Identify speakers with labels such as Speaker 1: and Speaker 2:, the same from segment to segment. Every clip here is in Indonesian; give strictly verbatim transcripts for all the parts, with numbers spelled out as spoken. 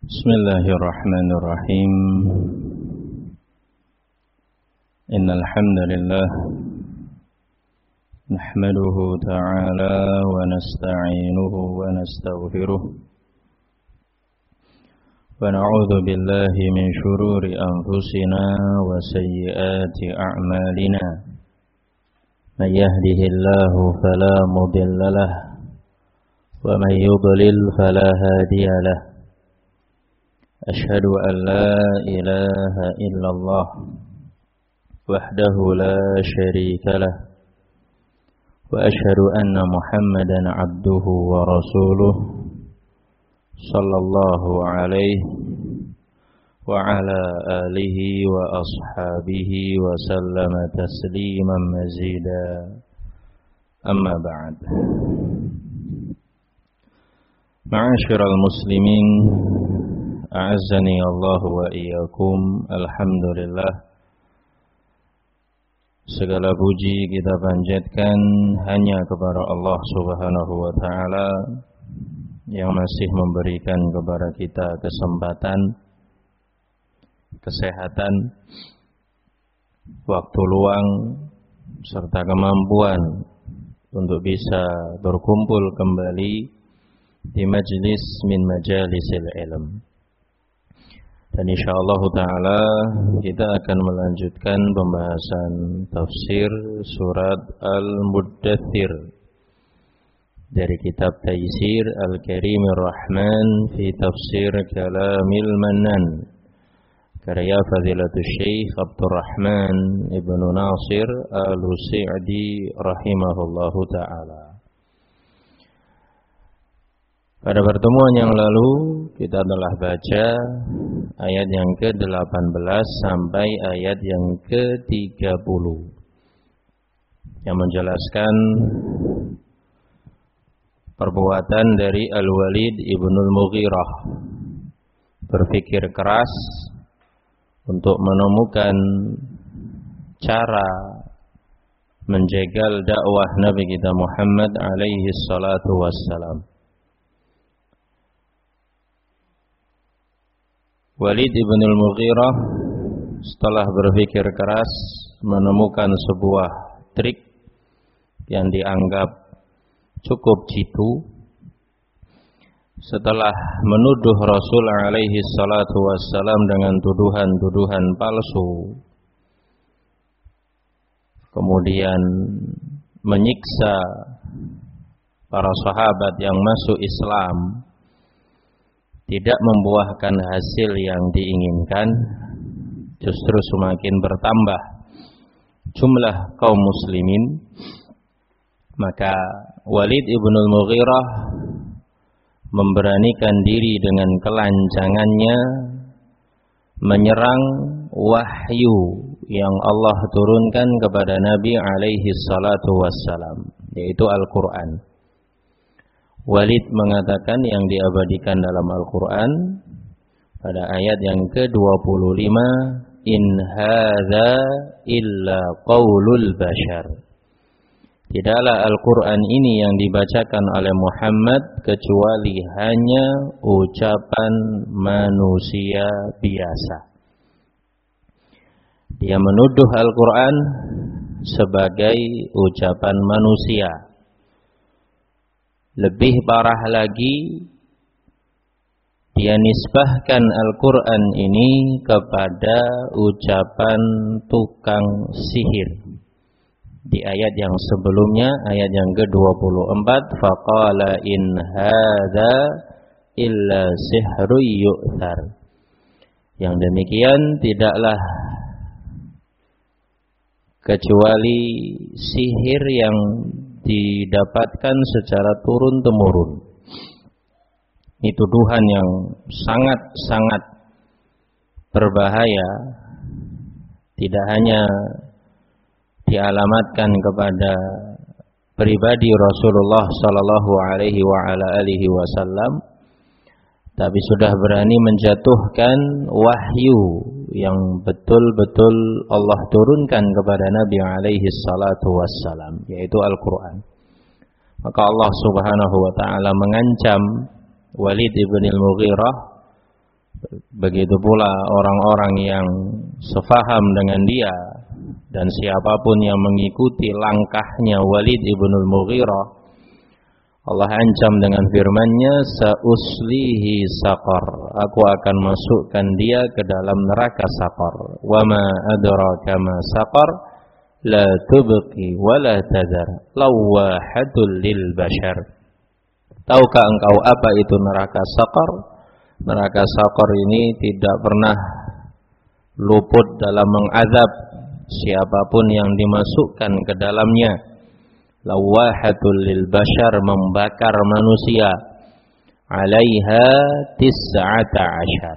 Speaker 1: Bismillahirrahmanirrahim. Innal hamdalillah nahmaduhu ta'ala wa nasta'inuhu wa nastaghfiruh wa na'udzu billahi min shururi anfusina wa sayyiati a'malina. May yahdihillahu fala mudilla lahu wa may yudlil fala hadiya lahu. Asyhadu an la ilaha illallah wahdahu la syarika lah wa asyhadu anna Muhammadan abduhu wa rasuluh sallallahu alaihi wa ala alihi wa ashabihi wa sallama tasliman mazida. Amma ba'd. Ma'asyiral muslimin, a'azzani Allah wa iyyakum. Alhamdulillah, segala puji kita panjatkan hanya kepada Allah Subhanahu wa taala yang masih memberikan kepada kita kesempatan, kesehatan, waktu luang serta kemampuan untuk bisa berkumpul kembali di majlis min majalisil ilm. Dan insyaallah ta'ala kita akan melanjutkan pembahasan tafsir surat Al-Muddathir dari kitab Taysir Al-Karimir Rahman fi Tafsir Kalamil Mannan karya Fadilatul Syekh Abdurrahman Ibnu Nasir Al-Sa'di rahimahullahu ta'ala. Pada pertemuan yang lalu kita telah baca ayat yang ke delapan belas sampai ayat yang ke tiga puluh yang menjelaskan perbuatan dari Al-Walid ibnul Mughirah, berpikir keras untuk menemukan cara menjegal dakwah Nabi kita Muhammad alaihi salatu wassalam. Walid ibn al-Mughirah setelah berpikir keras menemukan sebuah trik yang dianggap cukup jitu. Setelah menuduh Rasul alaihi salatu wassalam dengan tuduhan-tuduhan palsu, kemudian menyiksa para sahabat yang masuk Islam, tidak membuahkan hasil yang diinginkan, justru semakin bertambah jumlah kaum muslimin. Maka Walid ibnul Mughirah memberanikan diri dengan kelancangannya menyerang wahyu yang Allah turunkan kepada Nabi alaihi salatu wassalam, yaitu Al-Quran. Walid mengatakan yang diabadikan dalam Al-Quran pada ayat yang ke dua puluh lima, in hadza illa qaulul bashar. Tidaklah Al-Quran ini yang dibacakan oleh Muhammad kecuali hanya ucapan manusia biasa. Dia menuduh Al-Quran sebagai ucapan manusia. Lebih parah lagi, dia nisbahkan Al-Quran ini kepada ucapan tukang sihir. Di ayat yang sebelumnya, ayat yang ke dua puluh empat, faqala in hadza illa sihrun yu'thar. Yang demikian tidaklah kecuali sihir yang didapatkan secara turun-temurun. Ini tuduhan yang sangat-sangat berbahaya, tidak hanya dialamatkan kepada pribadi Rasulullah sallallahu alaihi wa ala alihi wasallam, tapi sudah berani menjatuhkan wahyu yang betul-betul Allah turunkan kepada Nabi alaihi salatu wassalam, yaitu Al-Quran. Maka Allah subhanahu wa ta'ala mengancam Walid ibn al-Mughirah Begitu pula orang-orang yang sefaham dengan dia dan siapapun yang mengikuti langkahnya Walid ibnul Mughirah, Allah ancam dengan firman-Nya, sauslihi saqar, aku akan masukkan dia ke dalam neraka saqar. Wa ma adraka ma saqar, la tubqi wa la tadhar, lawahatul lil bashar. Tahukah engkau apa itu neraka saqar? Neraka saqar ini tidak pernah luput dalam mengazab siapapun yang dimasukkan ke dalamnya. Lawahatul lil bashar, membakar manusia. Alaiha tis'ata ashar.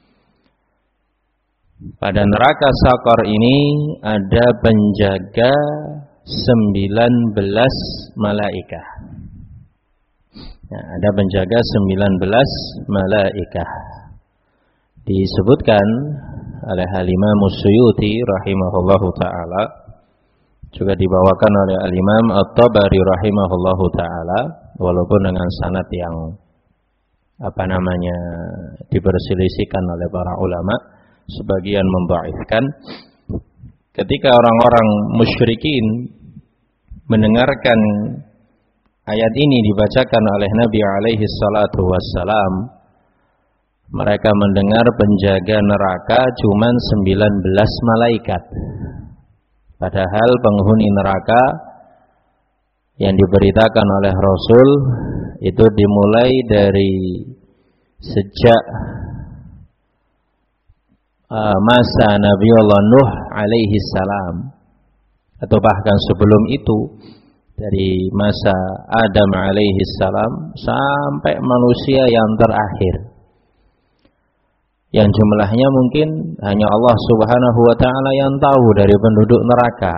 Speaker 1: Pada neraka saqar ini ada penjaga sembilan belas malaikat. Nah, ada penjaga sembilan belas malaikat. Disebutkan oleh Al-Imam Suyuti rahimahullahu ta'ala, juga dibawakan oleh Al-Imam At-Tabari rahimahullahu ta'ala, walaupun dengan sanad yang apa namanya diperselisihkan oleh para ulama, sebagian membaifkan. Ketika orang-orang musyrikin mendengarkan ayat ini dibacakan oleh Nabi alaihi salatu wassalam, mereka mendengar penjaga neraka cuma sembilan belas malaikat. Padahal penghuni neraka yang diberitakan oleh Rasul itu dimulai dari sejak uh, masa Nabiullah Nuh alaihi salam, atau bahkan sebelum itu, dari masa Adam alaihi salam sampai manusia yang terakhir, yang jumlahnya mungkin hanya Allah subhanahu wa ta'ala yang tahu dari penduduk neraka.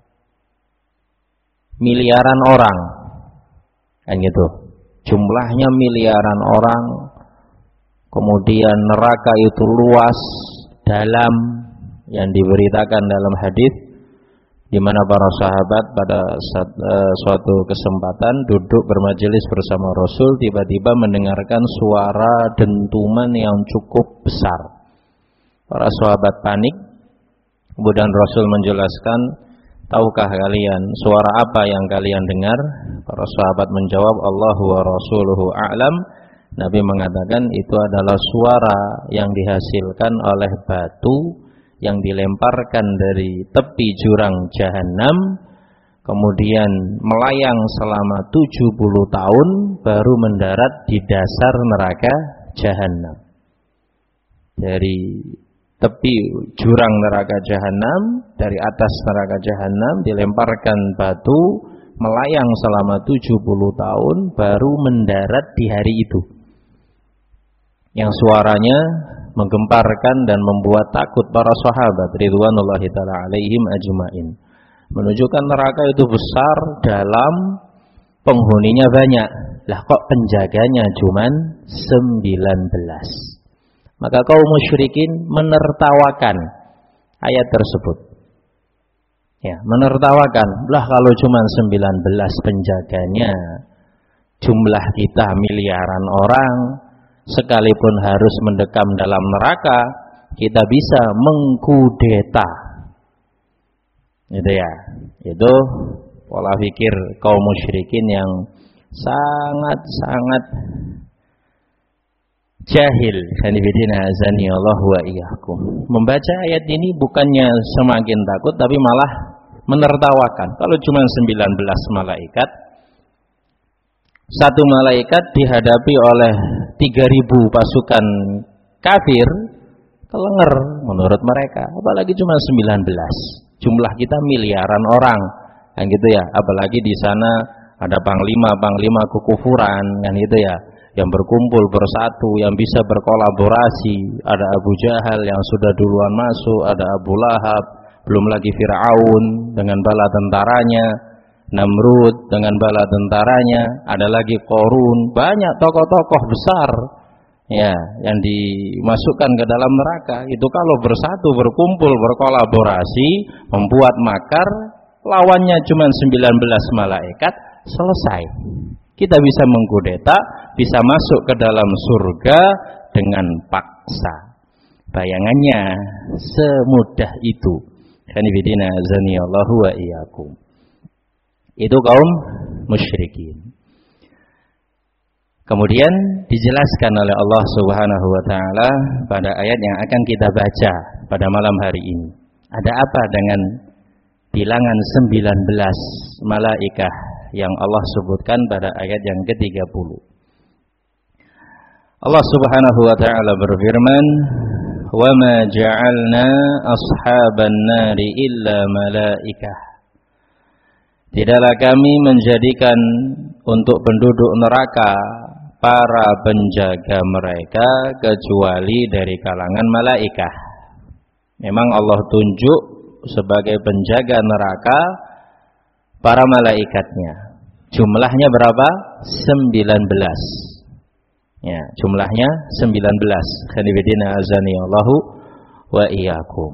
Speaker 1: Miliaran orang, kan gitu, jumlahnya miliaran orang. Kemudian neraka itu luas, dalam, yang diberitakan dalam hadis, di mana para sahabat pada saat, uh, suatu kesempatan duduk bermajelis bersama Rasul, tiba-tiba mendengarkan suara dentuman yang cukup besar. Para sahabat panik. Kemudian Rasul menjelaskan, tahukah kalian suara apa yang kalian dengar? Para sahabat menjawab, Allahu wa rasuluhu a'lam. Nabi mengatakan itu adalah suara yang dihasilkan oleh batu yang dilemparkan dari tepi jurang Jahannam, kemudian melayang selama tujuh puluh tahun, baru mendarat di dasar neraka Jahannam. Dari tepi jurang neraka Jahannam, dari atas neraka Jahannam dilemparkan batu, melayang selama tujuh puluh tahun, baru mendarat di hari itu, yang suaranya menggemparkan dan membuat takut para sahabat ridwanullahi ta'ala alaihim ajma'in. Menunjukkan neraka itu besar, dalam, penghuninya banyak. Lah kok penjaganya cuman sembilan belas? Maka kaum musyrikin menertawakan ayat tersebut. Ya, menertawakan. Lah kalau cuman sembilan belas penjaganya, jumlah kita miliaran orang, sekalipun harus mendekam dalam neraka, kita bisa mengkudeta. Itu ya, itu pola pikir kaum musyrikin yang sangat-sangat jahil. Hanifidina azani Allah wa iyyakum. Membaca ayat ini bukannya semakin takut, tapi malah menertawakan. Kalau cuma sembilan belas malaikat, satu malaikat dihadapi oleh tiga ribu pasukan kafir, kelenger menurut mereka. Apalagi cuma sembilan belas. Jumlah kita miliaran orang, kan gitu ya. Apalagi di sana ada panglima-panglima kekufuran, kan gitu ya, yang berkumpul bersatu, yang bisa berkolaborasi. Ada Abu Jahal yang sudah duluan masuk, ada Abu Lahab, belum lagi Fir'aun dengan bala tentaranya, Namrud dengan bala tentaranya, ada lagi Qorun, banyak tokoh-tokoh besar ya yang dimasukkan ke dalam neraka. Itu kalau bersatu, berkumpul, berkolaborasi, membuat makar, lawannya cuma sembilan belas malaikat, selesai. Kita bisa mengkudeta, bisa masuk ke dalam surga dengan pak paksa. Bayangannya semudah itu. Kanibidina azanillahu wa iyyakum. Itu kaum musyrikin. Kemudian dijelaskan oleh Allah Subhanahu wa taala pada ayat yang akan kita baca pada malam hari ini. Ada apa dengan bilangan sembilan belas malaikah yang Allah sebutkan pada ayat yang ke tiga puluh. Allah Subhanahu wa taala berfirman, "Wa ma ja'alna ashaban nari illa malaikah." Tidaklah kami menjadikan untuk penduduk neraka para penjaga mereka kecuali dari kalangan malaikah. Memang Allah tunjuk sebagai penjaga neraka para malaikatnya. Jumlahnya berapa? sembilan belas. Ya, jumlahnya sembilan belas. Khanibidina azani Allahu wa iyyakum.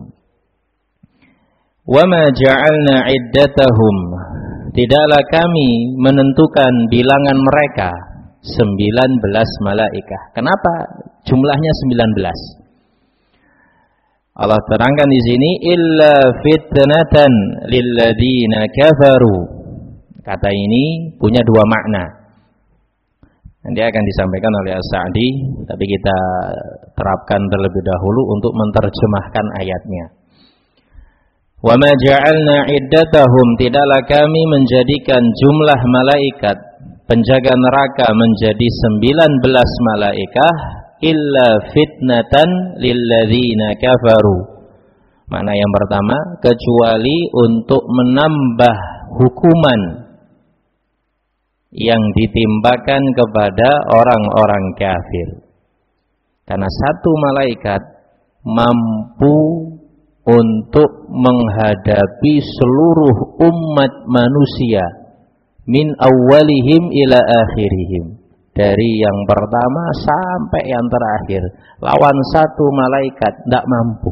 Speaker 1: Wa ma ja'alna iddatahum. Tidaklah kami menentukan bilangan mereka sembilan belas malaikah. Kenapa jumlahnya sembilan belas? Allah terangkan di sini illa fitnatan lilladzina kafaru. Kata ini punya dua makna. Nanti akan disampaikan oleh As-Sa'di, tapi kita terapkan terlebih dahulu untuk menerjemahkan ayatnya. Wa ma ja'alna iddatahum, tidaklah kami menjadikan jumlah malaikat penjaga neraka menjadi sembilan belas malaikah illa fitnatan lilladzina kafaru. Makna yang pertama, kecuali untuk menambah hukuman yang ditimpakan kepada orang-orang kafir. Karena satu malaikat mampu untuk menghadapi seluruh umat manusia min awwalihim ila akhirihim, dari yang pertama sampai yang terakhir. Lawan satu malaikat tidak mampu,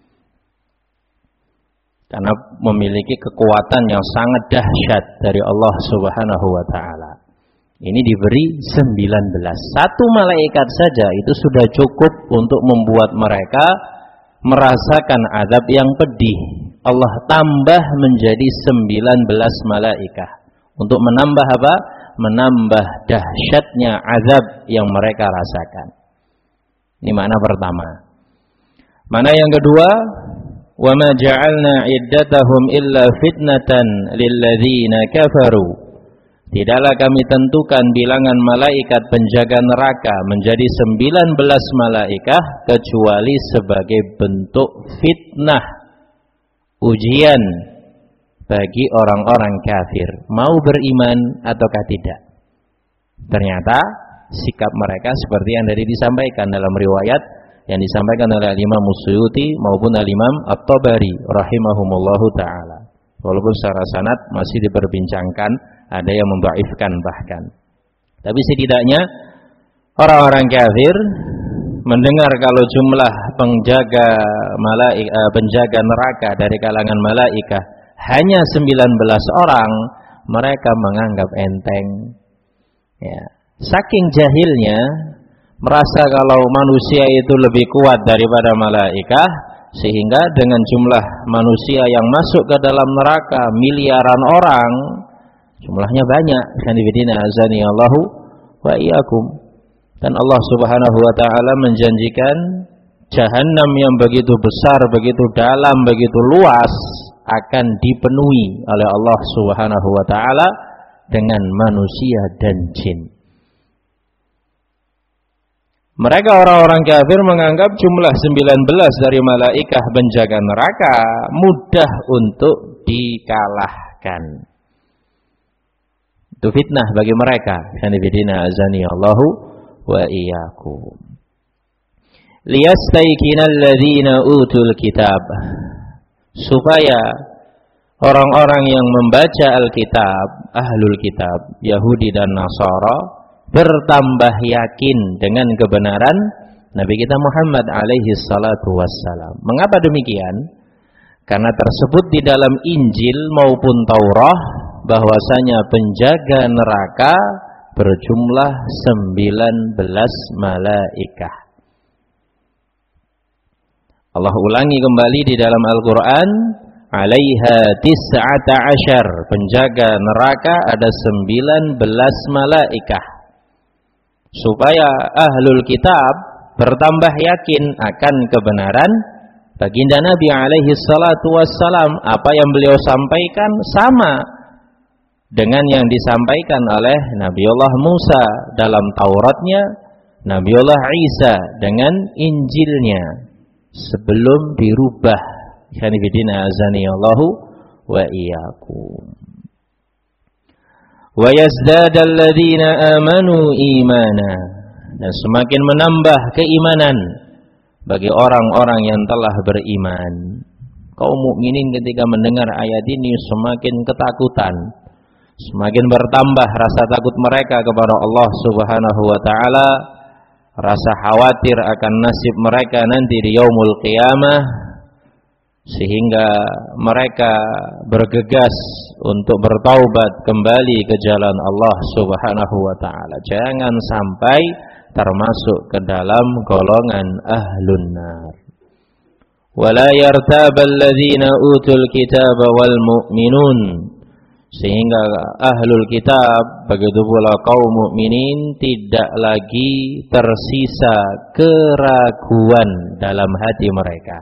Speaker 1: karena memiliki kekuatan yang sangat dahsyat dari Allah Subhanahu wa taala. Ini diberi sembilan belas. Satu malaikat saja itu sudah cukup untuk membuat mereka merasakan azab yang pedih. Allah tambah menjadi sembilan belas malaikah untuk menambah apa? Menambah dahsyatnya azab yang mereka rasakan. Ini makna pertama. Makna yang kedua, wa ma ja'alna iddatahum illa fitnatan lilladzina kafaru. Tidaklah kami tentukan bilangan malaikat penjaga neraka menjadi sembilan belas malaikah kecuali sebagai bentuk fitnah, ujian bagi orang-orang kafir, mau beriman ataukah tidak. Ternyata sikap mereka seperti yang tadi disampaikan dalam riwayat yang disampaikan oleh Imam Suyuti maupun Imam At-Tabari rahimahumullahu taala. Walaupun secara sanad masih diperbincangkan, ada yang mendhaifkan bahkan. Tapi setidaknya orang-orang kafir mendengar kalau jumlah penjaga malaik, penjaga neraka dari kalangan malaikah hanya sembilan belas orang, mereka menganggap enteng. Ya. Saking jahilnya, merasa kalau manusia itu lebih kuat daripada malaikah, sehingga dengan jumlah manusia yang masuk ke dalam neraka miliaran orang, jumlahnya banyak. Kanibidina azani Allahu wa iyyakum. Dan Allah Subhanahu wa taala menjanjikan Jahannam yang begitu besar, begitu dalam, begitu luas akan dipenuhi oleh Allah Subhanahu wa taala dengan manusia dan jin. Mereka orang-orang kafir menganggap jumlah sembilan belas dari malaikah penjaga neraka mudah untuk dikalahkan. Itu fitnah bagi mereka. Kanibidina azani Allahu wa iyyakum. Liyastayqinal ladzina utul kitab, supaya orang-orang yang membaca Alkitab, ahlul kitab, Yahudi dan Nasara, bertambah yakin dengan kebenaran Nabi kita Muhammad alaihi salatu wassalam. Mengapa demikian? Karena tersebut di dalam Injil maupun Taurat bahwasanya penjaga neraka berjumlah sembilan belas malaikah. Allah ulangi kembali di dalam Al-Quran, alaiha tis'ata asyar, penjaga neraka ada sembilan belas malaikah, supaya ahlul kitab bertambah yakin akan kebenaran baginda Nabi alaihi salatu wassalam. Apa yang beliau sampaikan sama dengan yang disampaikan oleh Nabiullah Musa dalam Tauratnya, Nabiullah Isa dengan Injilnya, sebelum dirubah. Khanifidina azaniyallahu wa iyyakum. Wa yazdadal ladzina amanu imana, dan semakin menambah keimanan bagi orang-orang yang telah beriman. Kaum mukminin ketika mendengar ayat ini semakin ketakutan, semakin bertambah rasa takut mereka kepada Allah Subhanahu wa taala, rasa khawatir akan nasib mereka nanti di yaumul qiyamah, sehingga mereka bergegas untuk bertaubat kembali ke jalan Allah Subhanahu wa taala. Jangan sampai termasuk ke dalam golongan ahlun nar. Wala yartabal ladzina utul kitaba wal mu'minun, sehingga ahlul kitab begitu pula kaum mukminin tidak lagi tersisa keraguan dalam hati mereka.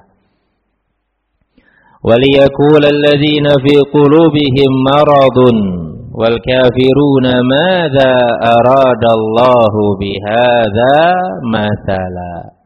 Speaker 1: Waliyaqul alladzina fi qulubihim maradun wal kafiruna madza aradallahu bihadza mathala.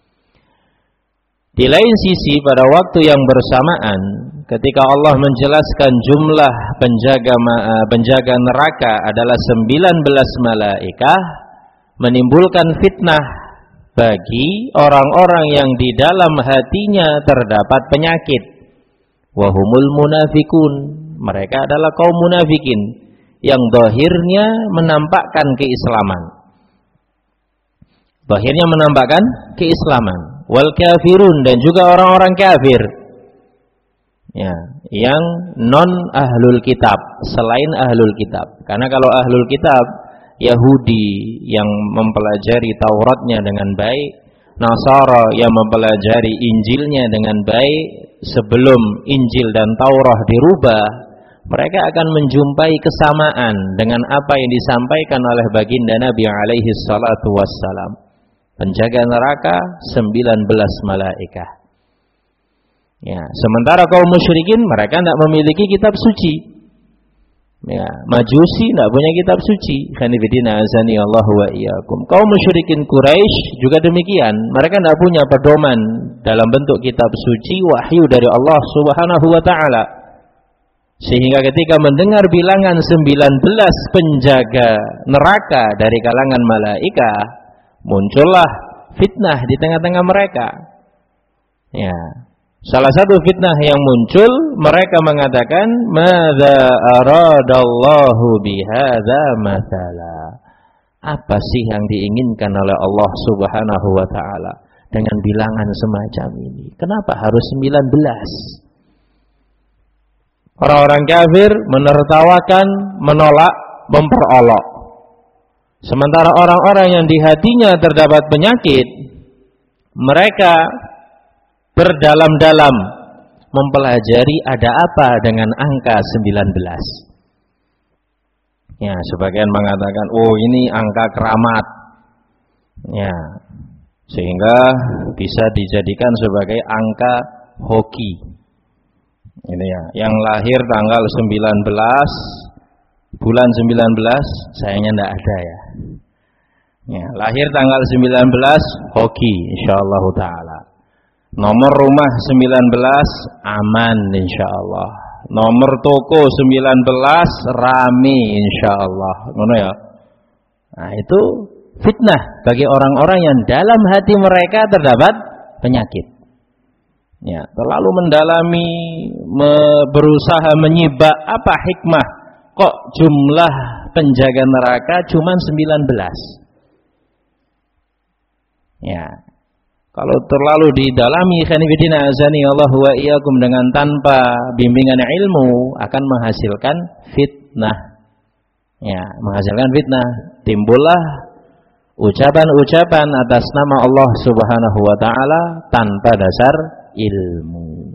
Speaker 1: Di lain sisi pada waktu yang bersamaan ketika Allah menjelaskan jumlah penjaga penjaga neraka adalah sembilan belas malaikah, menimbulkan fitnah bagi orang-orang yang di dalam hatinya terdapat penyakit. Wahumul munafikun, mereka adalah kaum munafikin yang zahirnya menampakkan keislaman. Zahirnya menampakkan keislaman. Wal kafirun, dan juga orang-orang kafir. Ya, yang non ahlul kitab, selain ahlul kitab. Karena kalau ahlul kitab, Yahudi yang mempelajari Tauratnya dengan baik, Nasara yang mempelajari Injilnya dengan baik, sebelum Injil dan Taurat dirubah, mereka akan menjumpai kesamaan dengan apa yang disampaikan oleh baginda Nabi alaihi salatu wassalam. Penjaga neraka sembilan belas malaikah. Ya, sementara kaum musyrikin mereka tidak memiliki kitab suci. Ya, Majusi tidak punya kitab suci. Khanifidina azani Allah wa iyyakum. Kaum musyrikin Quraisy juga demikian. Mereka tidak punya pedoman dalam bentuk kitab suci wahyu dari Allah Subhanahu wa taala. Sehingga ketika mendengar bilangan sembilan belas penjaga neraka dari kalangan malaikah, muncullah fitnah di tengah-tengah mereka. Ya. Salah satu fitnah yang muncul, mereka mengatakan, "Madza aradallahu bihadza mathala." Apa sih yang diinginkan oleh Allah Subhanahu wa taala dengan bilangan semacam ini? Kenapa harus sembilan belas? Orang-orang kafir menertawakan, menolak, memperolok. Sementara orang-orang yang di hatinya terdapat penyakit, mereka berdalam-dalam mempelajari ada apa dengan angka sembilan belas. Ya, sebagian mengatakan, oh ini angka keramat. Ya, sehingga bisa dijadikan sebagai angka hoki. Ini ya, yang lahir tanggal sembilan belas bulan sembilan belas, sayangnya tidak ada ya. Ya, lahir tanggal sembilan belas hoki insyaallah taala. Nomor rumah sembilan belas aman insyaallah. Nomor toko sembilan belas rame insyaallah. Ngono ya. Nah, itu fitnah bagi orang-orang yang dalam hati mereka terdapat penyakit. Ya, terlalu mendalami, me, berusaha menyibak apa hikmah kok jumlah penjaga neraka cuma sembilan belas. Ya. Kalau terlalu didalami khanifidina azani Allah wa iyyakum dengan tanpa bimbingan ilmu akan menghasilkan fitnah. Ya, menghasilkan fitnah. Timbullah ucapan-ucapan atas nama Allah Subhanahu wa taala tanpa dasar ilmu.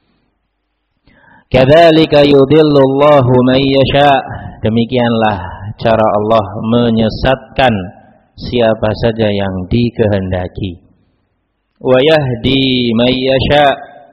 Speaker 1: Kadzalika yudhillullahu man yasha. Demikianlah cara Allah menyesatkan siapa saja yang dikehendaki. Wa yahdi man yasha.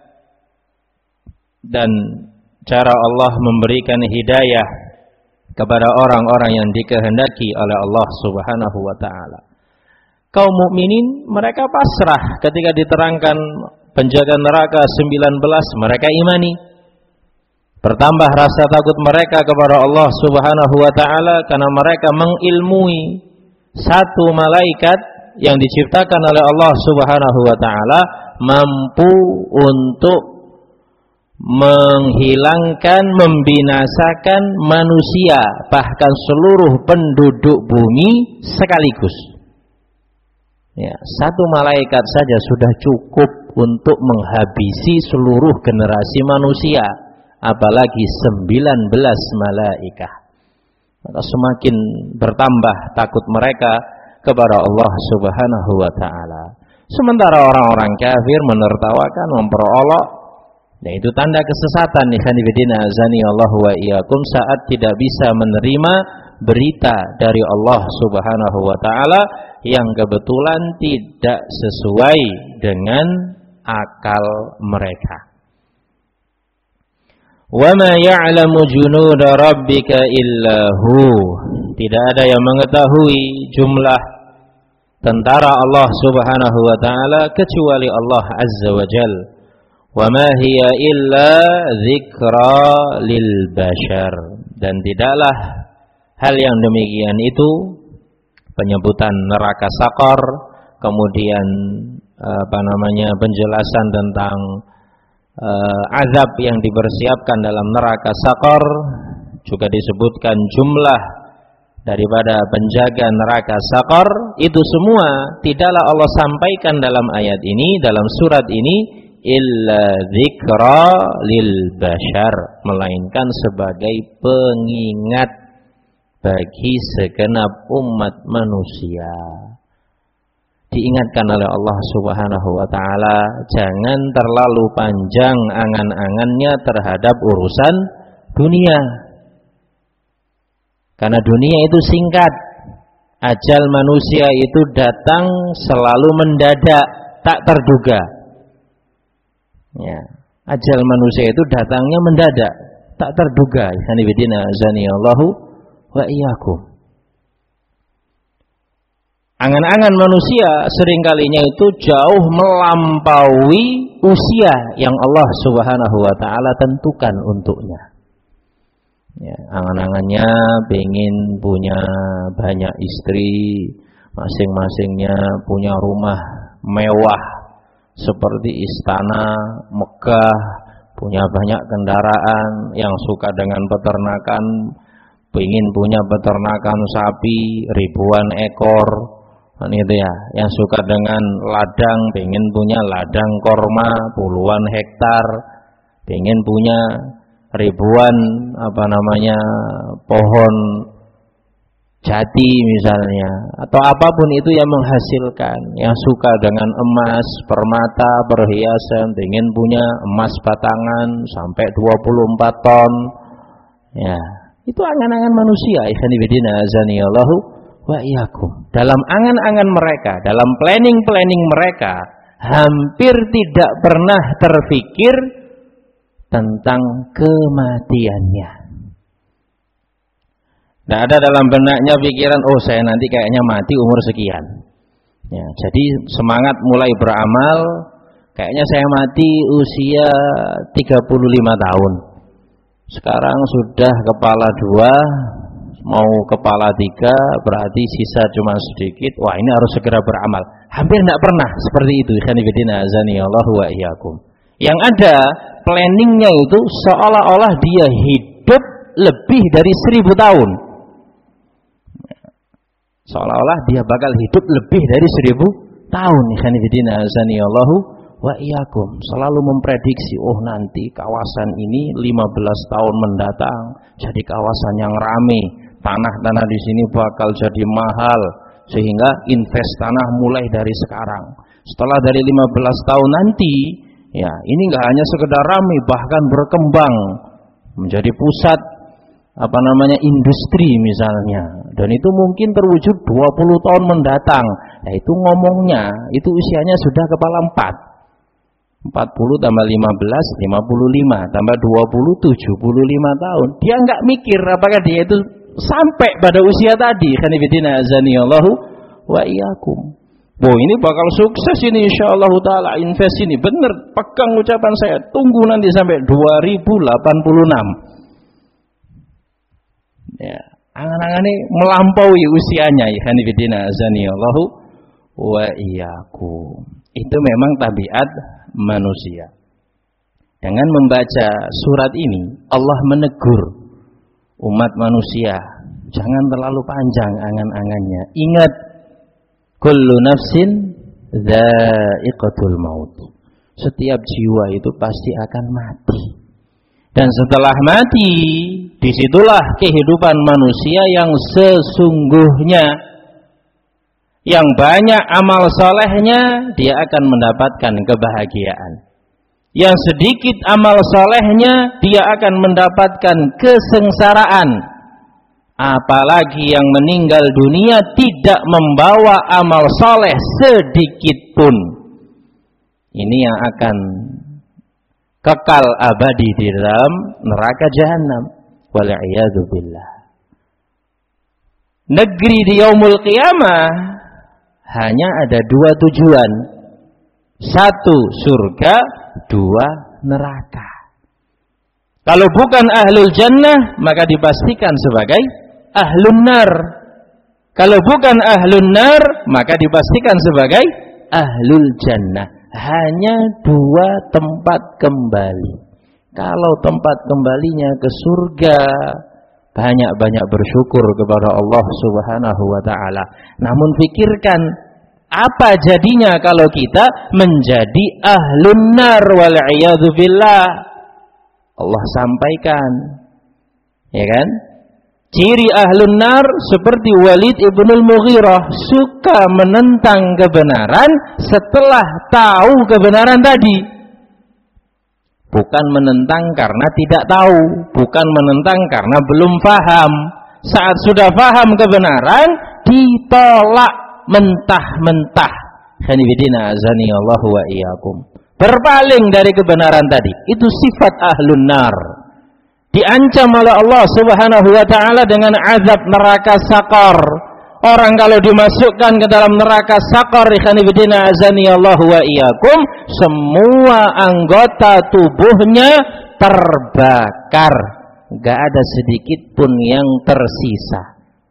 Speaker 1: Dan cara Allah memberikan hidayah kepada orang-orang yang dikehendaki oleh Allah Subhanahu wa taala. Kaum mukminin mereka pasrah ketika diterangkan penjaga neraka sembilan belas, mereka imani. Bertambah rasa takut mereka kepada Allah Subhanahu wa taala karena mereka mengilmui satu malaikat yang diciptakan oleh Allah Subhanahu wa taala mampu untuk menghilangkan, membinasakan manusia, bahkan seluruh penduduk bumi sekaligus. Ya, satu malaikat saja sudah cukup untuk menghabisi seluruh generasi manusia, apalagi sembilan belas malaikat. Maka semakin bertambah takut mereka kepada Allah Subhanahu wa taala. Sementara orang-orang kafir menertawakan, memperolok, yaitu tanda kesesatan. Ikhwanifidina azani Allah wa iyyakum, saat tidak bisa menerima berita dari Allah Subhanahu wa taala yang kebetulan tidak sesuai dengan akal mereka. Wa ma ya'lamu junuda rabbika illa hu. Tidak ada yang mengetahui jumlah tentara Allah Subhanahu wa taala kecuali Allah Azza wa Jalla. Wa ma hiya illa dzikra lil bashar. Dan tidaklah hal yang demikian itu penyebutan neraka Saqar, kemudian apa namanya penjelasan tentang Uh, azab yang dipersiapkan dalam neraka Saqar, juga disebutkan jumlah daripada penjaga neraka Saqar. Itu semua tidaklah Allah sampaikan dalam ayat ini, dalam surat ini, illa dzikra lil bashar, melainkan sebagai pengingat bagi segenap umat manusia. Diingatkan oleh Allah Subhanahu wa taala, jangan terlalu panjang angan-angannya terhadap urusan dunia. Karena dunia itu singkat. Ajal manusia itu datang selalu mendadak, tak terduga. Ya, ajal manusia itu datangnya mendadak, tak terduga. Sanibidina azanillahu wa iyyakum. Angan-angan manusia seringkalinya itu jauh melampaui usia yang Allah Subhanahu wa taala tentukan untuknya. Ya, angan-angannya pengen punya banyak istri, masing-masingnya punya rumah mewah seperti istana megah, punya banyak kendaraan, yang suka dengan peternakan pengen punya peternakan sapi ribuan ekor. Itu ya, yang suka dengan ladang pengen punya ladang korma puluhan hektar, pengen punya ribuan apa namanya pohon jati misalnya, atau apapun itu yang menghasilkan. Yang suka dengan emas, permata, perhiasan, pengen punya emas batangan sampai dua puluh empat ton. Ya, itu angan-angan manusia. Ikhwanifidina azanillahu wa iyyakum. Dalam angan-angan mereka, dalam planning-planning mereka, hampir tidak pernah terfikir tentang kematiannya. Tidak ada dalam benaknya pikiran, oh saya nanti kayaknya mati umur sekian. Ya, jadi semangat mulai beramal, kayaknya saya mati usia tiga puluh lima tahun. Sekarang sudah kepala dua, mau kepala tiga, berarti sisa cuma sedikit. Wah, ini harus segera beramal. Hampir tidak pernah seperti itu. Ikhwanifidina azanillahu wa iyyakum. Yang ada planningnya itu seolah-olah dia hidup lebih dari seribu tahun. Seolah-olah dia bakal hidup lebih dari seribu tahun. Ikhwanifidina azanillahu wa iyyakum. Selalu memprediksi, oh nanti kawasan ini lima belas tahun mendatang jadi kawasan yang ramai. Tanah-tanah di sini bakal jadi mahal, sehingga invest tanah mulai dari sekarang. Setelah dari lima belas tahun nanti, Ya, ini enggak hanya sekedar ramai, bahkan berkembang menjadi pusat apa namanya industri misalnya. Dan itu mungkin terwujud dua puluh tahun mendatang. Nah, itu ngomongnya, itu usianya sudah kepala empat. empat puluh tambah lima belas, lima puluh lima, tambah dua puluh, tujuh puluh lima tahun. Dia enggak mikir apakah dia itu sampai pada usia tadi. Khanifidina azanillahu wa iyyakum. Oh, ini bakal sukses ini insyaallah taala, invest ini. Bener, pegang ucapan saya. Tunggu nanti sampai dua ribu delapan puluh enam. Ya, angan-angannya melampaui usianya ya hanifidina azanillahu wa iyyakum. Itu memang tabiat manusia. Dengan membaca surat ini Allah menegur umat manusia, jangan terlalu panjang angan-angannya. Ingat, kullu nafsin dha'iqatul maut. Setiap jiwa itu pasti akan mati. Dan setelah mati, disitulah kehidupan manusia yang sesungguhnya. Yang banyak amal solehnya, dia akan mendapatkan kebahagiaan. Yang sedikit amal solehnya, dia akan mendapatkan kesengsaraan. Apalagi yang meninggal dunia tidak membawa amal soleh sedikit pun. Ini yang akan kekal abadi di dalam neraka jahanam. Wal'iyadu billah. Negeri di yaumul qiyamah hanya ada dua tujuan. Satu surga, dua neraka. Kalau bukan ahlul jannah, maka dipastikan sebagai ahlun nar. Kalau bukan ahlun nar, maka dipastikan sebagai ahlul jannah. Hanya dua tempat kembali. Kalau tempat kembalinya ke surga, banyak-banyak bersyukur kepada Allah Subhanahu wa ta'ala. Namun pikirkan, apa jadinya kalau kita menjadi ahlun nar wal'iyadzu billah. Allah sampaikan, ya kan? Ciri ahlun nar seperti Walid ibnul Mughirah, suka menentang kebenaran setelah tahu kebenaran tadi. Bukan menentang karena tidak tahu, bukan menentang karena belum paham. Saat sudah paham kebenaran, ditolak mentah-mentah. Khanifidina azanillahu wa iyyakum. Berpaling dari kebenaran tadi. Itu sifat ahlun nar. Diancam oleh Allah Subhanahu wa taala dengan azab neraka sakar. Orang kalau dimasukkan ke dalam neraka sakar, khanifidina azanillahu wa iyyakum, semua anggota tubuhnya terbakar. Enggak ada sedikit pun yang tersisa.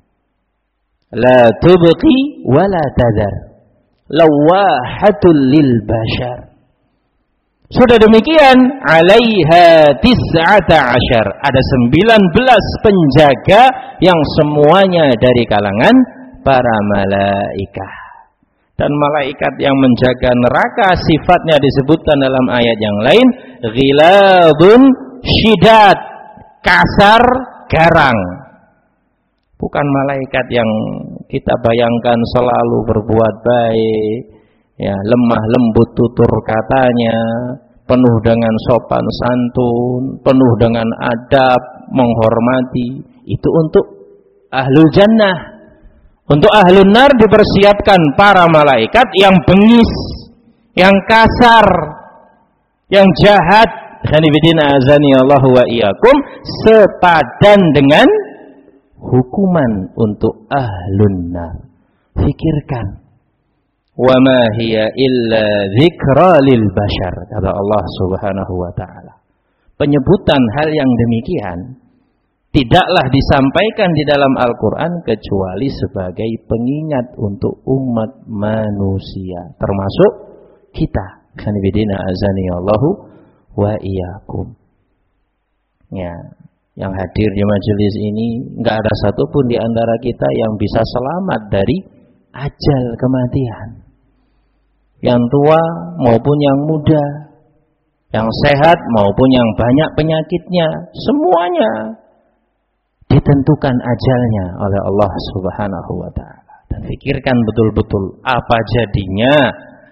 Speaker 1: La tubqi wa la tadhar. Lawahatul lil bashar. Sudah demikian, alaiha tis'ata asyar. Ada sembilan belas penjaga yang semuanya dari kalangan para malaikat. Dan malaikat yang menjaga neraka sifatnya disebutkan dalam ayat yang lain, ghilabun syidad, kasar, garang. Bukan malaikat yang kita bayangkan selalu berbuat baik, ya, lemah lembut tutur katanya, penuh dengan sopan santun, penuh dengan adab, menghormati. Itu untuk ahlul jannah. Untuk ahlun nar dipersiapkan para malaikat yang bengis, yang kasar, yang jahat. Khanifidina azanillahu wa iyyakum, sepadan dengan hukuman untuk ahlun nar. Fikirkan. Wa ma hiya illa dzikra lil bashar, kata Allah Subhanahu wa taala. Penyebutan hal yang demikian tidaklah disampaikan di dalam Al-Qur'an kecuali sebagai pengingat untuk umat manusia, termasuk kita. Khanifidina azanillahu wa iyyakum. Ya, yang hadir di majelis ini enggak ada satupun di antara kita yang bisa selamat dari ajal kematian. Yang tua maupun yang muda, yang sehat maupun yang banyak penyakitnya, semuanya ditentukan ajalnya oleh Allah Subhanahu wa taala. Dan pikirkan betul-betul apa jadinya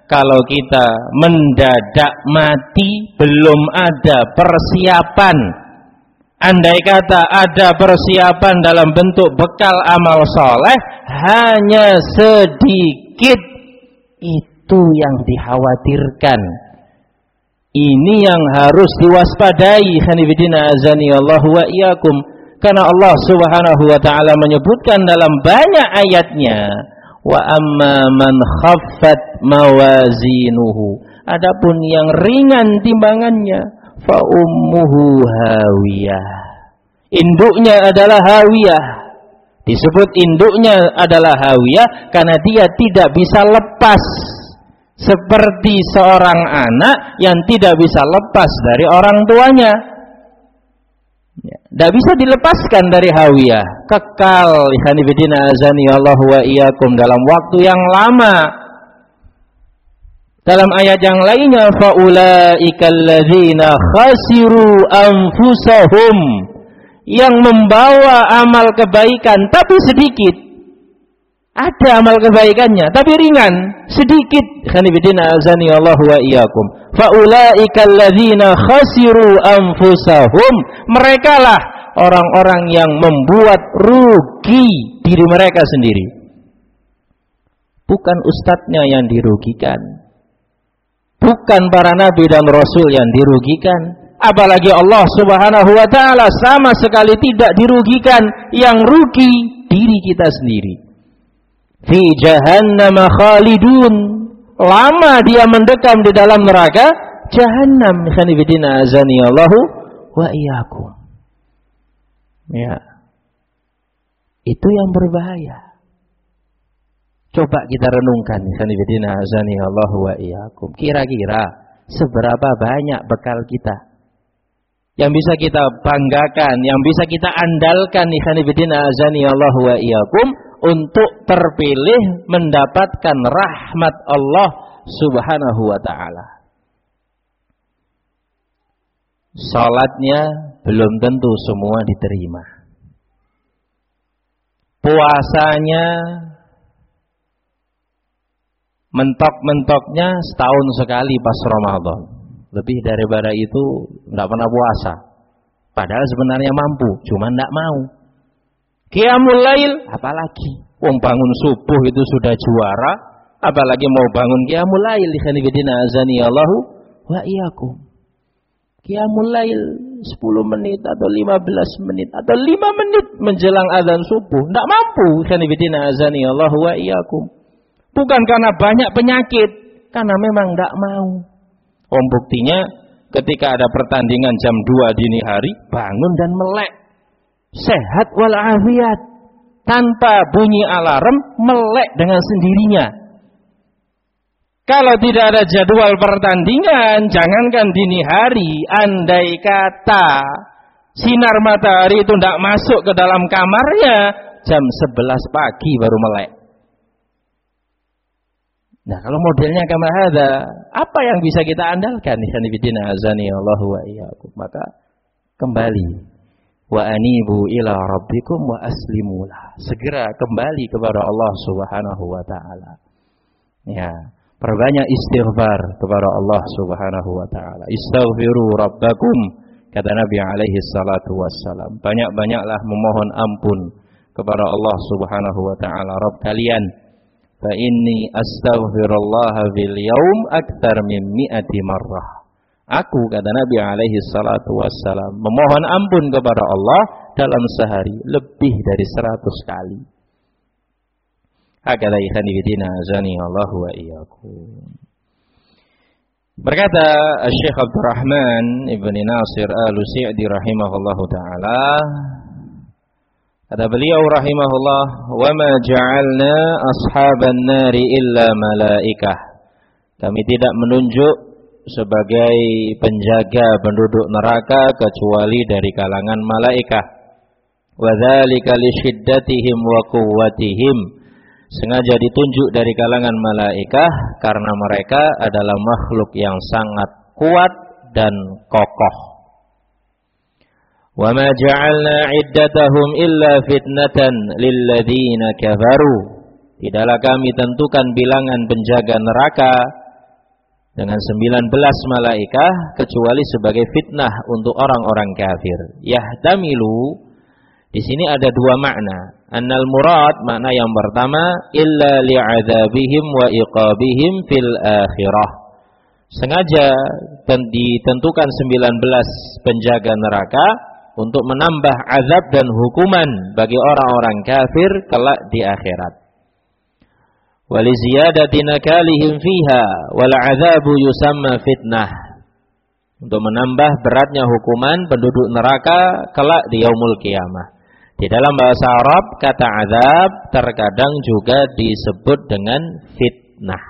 Speaker 1: kalau kita mendadak mati belum ada persiapan. Andai kata ada persiapan dalam bentuk bekal amal soleh, hanya sedikit, itu yang dikhawatirkan. Ini yang harus diwaspadai. Hanifidina azani Allah wa iyyakum. Karena Allah Subhanahu wa taala menyebutkan dalam banyak ayatnya, wa amma man khaffat mawazinuhu. Adapun yang ringan timbangannya, fa ummuhu hawiyah. Induknya adalah hawiyah. Disebut induknya adalah hawiyah karena dia tidak bisa lepas. Seperti seorang anak yang tidak bisa lepas dari orang tuanya. Tidak bisa dilepaskan dari hawiyah. Kekal, ikhwanifidina azani Allah wa iyyakum, dalam waktu yang lama. Dalam ayat yang lainnya, faulaika alladzina khasiru anfusahum, yang membawa amal kebaikan tapi sedikit. Ada amal kebaikannya tapi ringan, sedikit. Hanifidina azani Allah wa iyyakum. Faulaika alladzina khasiru anfusahum, merekalah orang-orang yang membuat rugi diri mereka sendiri. Bukan ustadznya yang dirugikan, bukan para nabi dan rasul yang dirugikan, apalagi Allah Subhanahu wa taala sama sekali tidak dirugikan. Yang rugi diri kita sendiri. Fi jahannam khalidun, lama dia mendekam di dalam neraka jahannam. Khanifidina azani Allahu wa iyyakum. Ya, itu yang berbahaya. Coba kita renungkan, khanifidina azani Allahu wa iyyakum. Kira-kira seberapa banyak bekal kita yang bisa kita banggakan, yang bisa kita andalkan, khanifidina azani Allahu wa iyyakum, untuk terpilih mendapatkan rahmat Allah Subhanahu wa ta'ala. Salatnya belum tentu semua diterima. Puasanya mentok-mentoknya setahun sekali pas Ramadan. Lebih daripada itu tidak pernah puasa. Padahal sebenarnya mampu, cuma tidak mau. Qiyamul lail, apalagi wong bangun subuh itu sudah juara, apalagi mau bangun qiyamul lail. Khanifidina azani Allahu wa iyyakum. Qiyamul lail sepuluh menit atau lima belas menit atau lima menit menjelang azan subuh, tidak mampu. Khanifidina azani Allahu wa iyyakum. Bukan karena banyak penyakit, karena memang tidak mau. Om buktinya ketika ada pertandingan jam dua dini hari, bangun dan melek. Sehat walafiat, tanpa bunyi alarm, melek dengan sendirinya. Kalau tidak ada jadwal pertandingan, jangankan dini hari, andai kata sinar matahari itu tidak masuk ke dalam kamarnya, jam sebelas pagi baru melek. Nah, kalau modelnya kama hadza, apa yang bisa kita andalkan? Ikhwanifidina azani Allahu wa iyyakum. Maka kembali, wa anibu ila rabbikum wa aslimulah. Segera kembali kepada Allah Subhanahu wa taala. Ya, perbanyak istighfar kepada Allah Subhanahu wa taala. Istaghfiru rabbakum, kata Nabi alaihi salatu wassalam. Banyak-banyaklah memohon ampun kepada Allah Subhanahu wa taala Rabb kalian. Fa inni astaghfirullah bil yaum aktsar min mi'ati marrah. Aku, kata Nabi alaihi salatu wassalam, memohon ampun kepada Allah dalam sehari lebih dari seratus kali. Hakadha ikhwanifidina azani Allah wa iyyakum. Berkata Syekh Abdurrahman Ibn Nasir Al-Sa'di rahimahullahu ta'ala, kata beliau rahimahullah, wa ma ja'alna ashaban nari illa malaikah. Kami tidak menunjuk sebagai penjaga penduduk neraka kecuali dari kalangan malaikat. Wa dzalika li syiddatihim wa quwwatihim. Sengaja ditunjuk dari kalangan malaikat karena mereka adalah makhluk yang sangat kuat dan kokoh. Wa ma ja'alna iddatahum illa fitnatan lil ladzina kafaru. Tidaklah kami tentukan bilangan penjaga neraka dengan sembilan belas malaikah kecuali sebagai fitnah untuk orang-orang kafir. Yahtamilu, di sini ada dua makna. Annal murad, makna yang pertama, illa li'adzabihim wa iqabihim fil akhirah. Sengaja dan ditentukan sembilan belas penjaga neraka untuk menambah azab dan hukuman bagi orang-orang kafir kelak di akhirat. Waliziyadati nakalihim fiha wal azabu yusamma fitnah, untuk menambah beratnya hukuman penduduk neraka kelak di yaumul qiyamah. Di dalam bahasa Arab kata azab terkadang juga disebut dengan fitnah.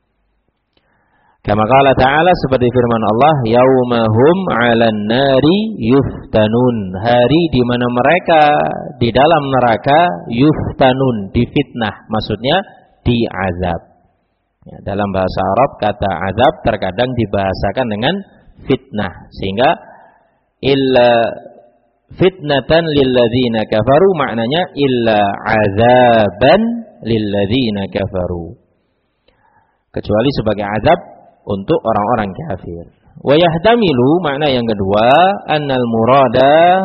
Speaker 1: Kama qala ta'ala, seperti firman Allah, yaumahum 'alan nari yuftanun, hari di mana mereka di dalam neraka yuftanun, difitnah, maksudnya diazab. Ya, dalam bahasa Arab kata azab terkadang dibahasakan dengan fitnah, sehingga illa fitnatan lilladzina kafaru, maknanya illa azaban lilladzina kafaru, kecuali sebagai azab untuk orang-orang kafir. Wa yahtamilu, makna yang kedua, annal murada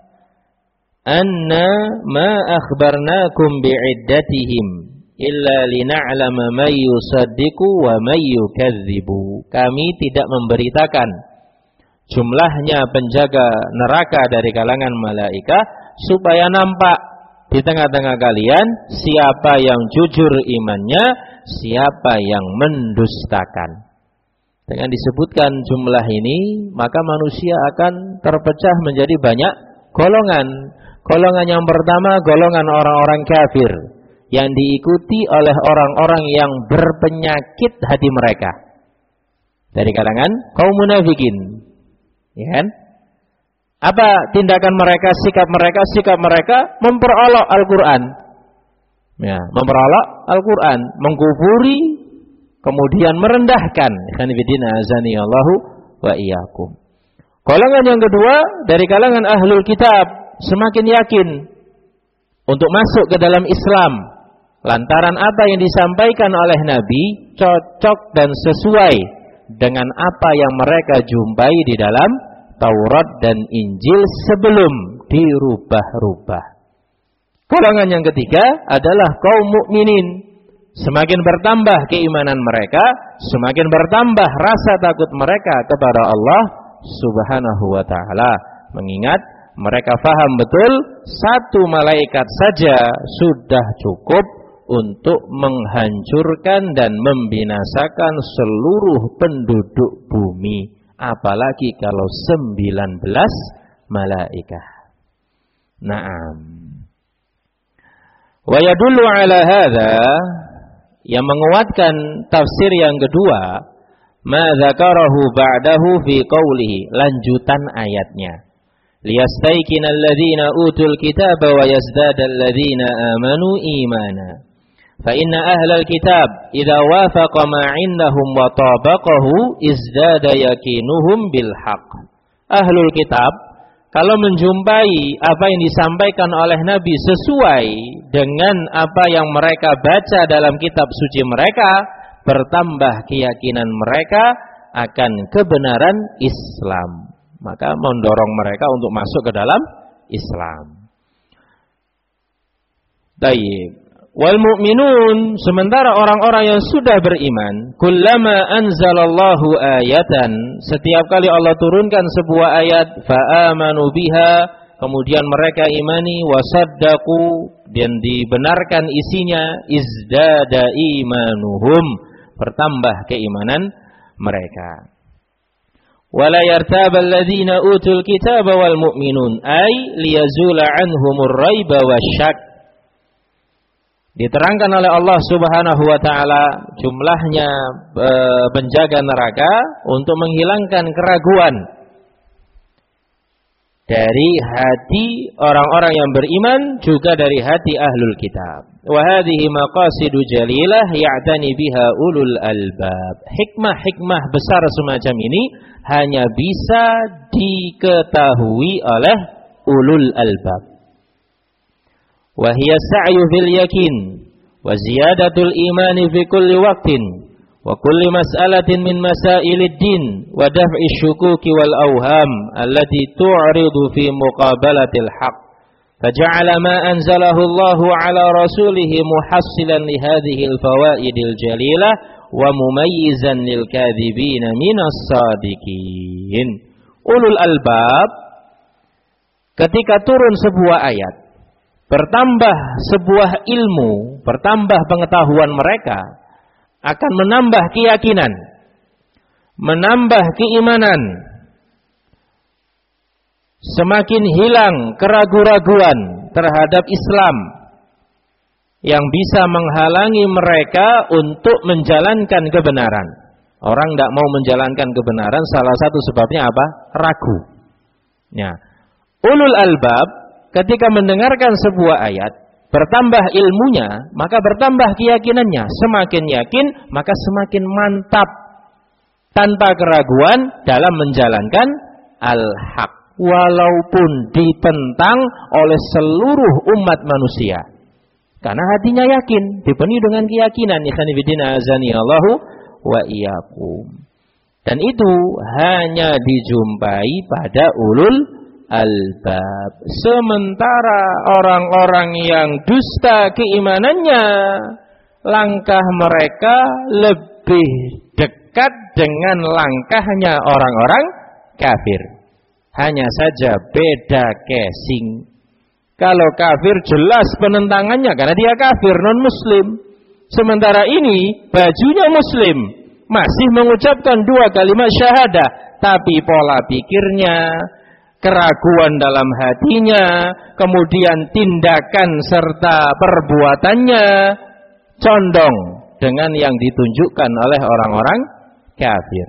Speaker 1: anna ma akhbarnakum bi'iddatihim illa lina'lama may yusaddiqu wa may yukadzibu. Kami tidak memberitakan jumlahnya penjaga neraka dari kalangan malaikah supaya nampak di tengah-tengah kalian siapa yang jujur imannya, siapa yang mendustakan. Dengan disebutkan jumlah ini, maka manusia akan terpecah menjadi banyak golongan. Golongan yang pertama, golongan orang-orang kafir yang diikuti oleh orang-orang yang berpenyakit hati mereka dari kalangan kaum munafikin. Ya kan? Apa tindakan mereka, sikap mereka? Sikap mereka memperolok Al-Quran. Ya, memperolok Al-Quran, mengkufuri, kemudian merendahkan. Khanifidina azani Allahu wa iyyakum. Golongan yang kedua dari kalangan ahlul kitab semakin yakin untuk masuk ke dalam Islam lantaran apa yang disampaikan oleh Nabi cocok dan sesuai dengan apa yang mereka jumpai di dalam Taurat dan Injil sebelum dirubah-rubah. Golongan yang ketiga adalah kaum mukminin. Semakin bertambah keimanan mereka, semakin bertambah rasa takut mereka kepada Allah Subhanahu wa ta'ala. Mengingat mereka faham betul satu malaikat saja sudah cukup untuk menghancurkan dan membinasakan seluruh penduduk bumi. Apalagi kalau sembilan belas malaikat. Naam. Wa yadullu ala hadza, yang menguatkan tafsir yang kedua, ma dzakarahu ba'dahu fi qawlihi, lanjutan ayatnya. Liyastayqina alladhina utul kitaba wa yazdada alladhina amanu imana. Fa inna ahlal kitab idza wafaqa ma 'indahum wa tabaqahu izdada yaqinuhum bil haqq. Ahlul kitab kalau menjumpai apa yang disampaikan oleh Nabi sesuai dengan apa yang mereka baca dalam kitab suci mereka, bertambah keyakinan mereka akan kebenaran Islam. Maka mendorong mereka untuk masuk ke dalam Islam. Baik. Wal mu'minun, sementara orang-orang yang sudah beriman, kullama anzalallahu ayatan, setiap kali Allah turunkan sebuah ayat, fa'amanu biha, kemudian mereka imani, wasaddaqu, dan dibenarkan isinya, izdada imanuhum, bertambah keimanan mereka. Wala yartaba alladhina utul kitaba wal mu'minun, ay liyazula anhumur raiba wasyak. Diterangkan oleh Allah Subhanahu wa taala jumlahnya e, penjaga neraka untuk menghilangkan keraguan dari hati orang-orang yang beriman, juga dari hati ahlul kitab. Wa hadhihi maqasidu jalilah ya'tani biha ulul albab. Hikmah-hikmah besar semacam ini hanya bisa diketahui oleh ulul albab. Wa hiya sa'yu fil yakin wa ziyadatul imani fi kulli waqtin wa kulli mas'alatin min masailid din wa daf'i syukuki wal awham allati tu'ridu fi muqabalatil haqq faja'ala ma anzalahu Allahu ala rasulihi muhassilan li hadhihi al-fawaidil jalilah wa mumayyizan lil kadhibina minas sadiqin. Ulul albab ketika turun sebuah ayat, bertambah sebuah ilmu, bertambah pengetahuan mereka, akan menambah keyakinan, menambah keimanan, semakin hilang keraguan-raguan terhadap Islam yang bisa menghalangi mereka untuk menjalankan kebenaran. Orang tidak mau menjalankan kebenaran, salah satu sebabnya apa? Ragu. Ya. Ulul albab ketika mendengarkan sebuah ayat, bertambah ilmunya, maka bertambah keyakinannya. Semakin yakin, maka semakin mantap tanpa keraguan dalam menjalankan al-haq, walaupun ditentang oleh seluruh umat manusia. Karena hatinya yakin, dipenuhi dengan keyakinan. Ikhwanifidina azani Allahu wa iyyakum. Dan itu hanya dijumpai pada ulul albab. Sementara orang-orang yang dusta keimanannya, langkah mereka lebih dekat dengan langkahnya orang-orang kafir. Hanya saja beda casing. Kalau kafir jelas penentangannya karena dia kafir non-muslim. Sementara ini bajunya muslim, masih mengucapkan dua kalimat syahadah, tapi pola pikirnya, keraguan dalam hatinya, kemudian tindakan serta perbuatannya condong dengan yang ditunjukkan oleh orang-orang kafir.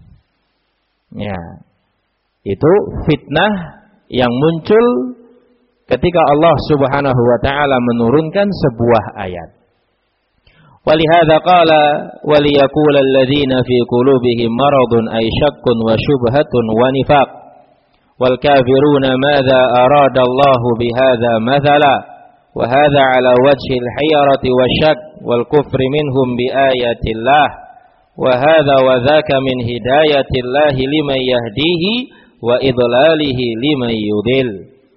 Speaker 1: Ya. Itu fitnah yang muncul ketika Allah Subhanahu wa taala menurunkan sebuah ayat. Walihada qala waliyaqul alladziina fi qulubihim maradun ay syakkun wa syubhatun wa nifaq wal kafiruna madza arada Allah bihadza mathala wa hadza ala wajhi al hayrati wasyak wal kufri minhum bi ayatillah wa hadza wa dzaka min hidayatillah liman yahdihi wa idlalihi liman yudil.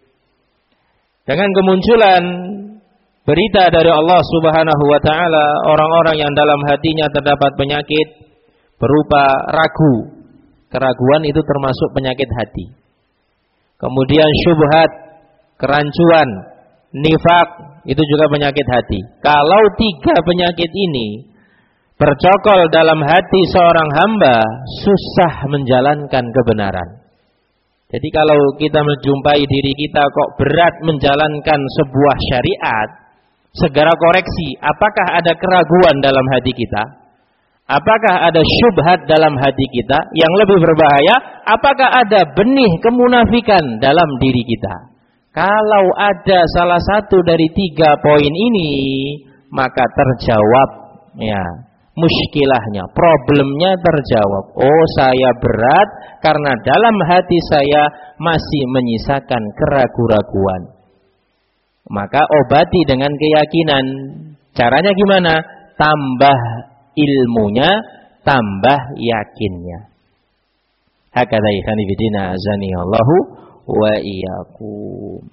Speaker 1: Dengan kemunculan berita dari Allah Subhanahu wa taala, orang-orang yang dalam hatinya terdapat penyakit berupa ragu. Keraguan itu termasuk penyakit hati. Kemudian syubhat, kerancuan, nifak, itu juga penyakit hati. Kalau tiga penyakit ini bercokol dalam hati seorang hamba, susah menjalankan kebenaran. Jadi kalau kita menjumpai diri kita kok berat menjalankan sebuah syariat, segera koreksi, apakah ada keraguan dalam hati kita? Apakah ada syubhat dalam hati kita? Yang lebih berbahaya, apakah ada benih kemunafikan dalam diri kita? Kalau ada salah satu dari tiga poin ini, maka terjawab ya, muskilahnya, problemnya terjawab. Oh, saya berat karena dalam hati saya masih menyisakan keraguan-raguan. Maka obati dengan keyakinan. Caranya gimana? Tambah ilmunya, tambah yakinnya. Hakadha ikhwani fillah azani Allahu wa iyyakum.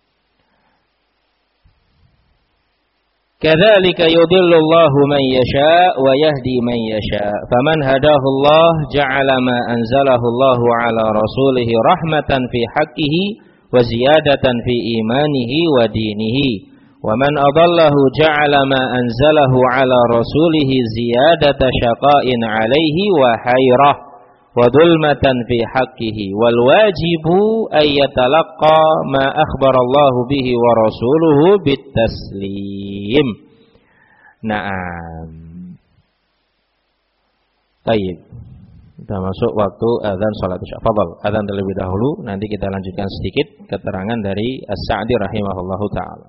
Speaker 1: Kadzalika yudhillu Allahu man yasha' wa yahdi man yasha'. Faman hadahu Allah ja'ala ma anzalahu Allahu 'ala rasulihi rahmatan fi haqqihi wa ziyadatan fi imanihi wa dinihi. Wa man adallahu ja'ala ma anzalahu 'ala rasulihi ziyadata syaqa'in 'alaihi wa hayrah wa dhulmatan fi haqqihi. Wal wajibu ay yatalaqqa ma akhbara Allah bihi wa rasuluhu bit taslim. Naam. Baik. Kita masuk waktu azan salat isya. Fadhal, azan terlebih dahulu, nanti kita lanjutkan sedikit keterangan dari As-Sa'di rahimahullahu taala.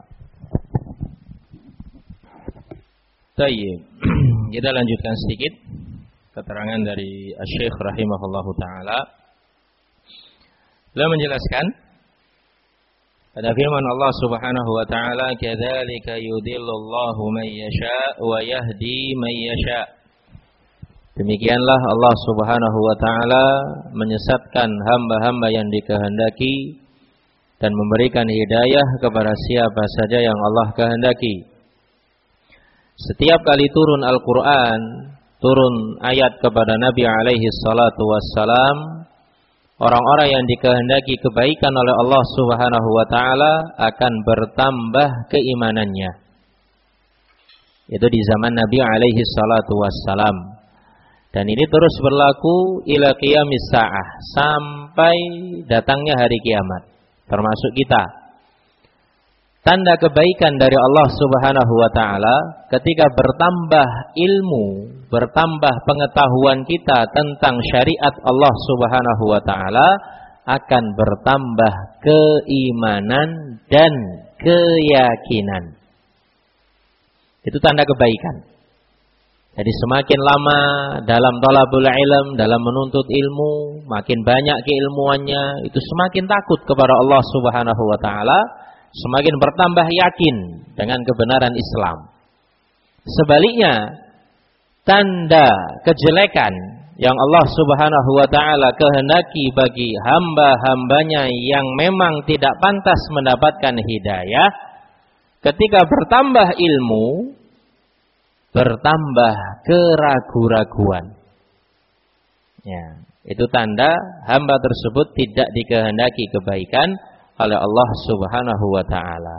Speaker 1: Baik. Kita lanjutkan sedikit keterangan dari Asy-Syaikh rahimahullahu taala. Beliau menjelaskan pada firman Allah Subhanahu wa taala, "Kadzalika yudhillullahu man yasha' wa yahdi man yasha'." Demikianlah Allah Subhanahu wa taala menyesatkan hamba-hamba yang dikehendaki dan memberikan hidayah kepada siapa saja yang Allah kehendaki. Setiap kali turun Al-Qur'an, turun ayat kepada Nabi alaihi salatu wassalam, orang-orang yang dikehendaki kebaikan oleh Allah Subhanahu wa taala akan bertambah keimanannya. Itu di zaman Nabi alaihi salatu wassalam. Dan ini terus berlaku ila qiyamis sa'ah, sampai datangnya hari kiamat, termasuk kita. Tanda kebaikan dari Allah Subhanahu wa taala ketika bertambah ilmu, bertambah pengetahuan kita tentang syariat Allah Subhanahu wa taala, akan bertambah keimanan dan keyakinan. Itu tanda kebaikan. Jadi semakin lama dalam talabul ilm, dalam menuntut ilmu, makin banyak keilmuannya, itu semakin takut kepada Allah Subhanahu wa taala, semakin bertambah yakin dengan kebenaran Islam. Sebaliknya, tanda kejelekan yang Allah Subhanahu wa taala kehendaki bagi hamba-hambanya yang memang tidak pantas mendapatkan hidayah, ketika bertambah ilmu, bertambah keraguan-raguan. Ya, itu tanda hamba tersebut tidak dikehendaki kebaikan oleh Allah Subhanahu wa taala.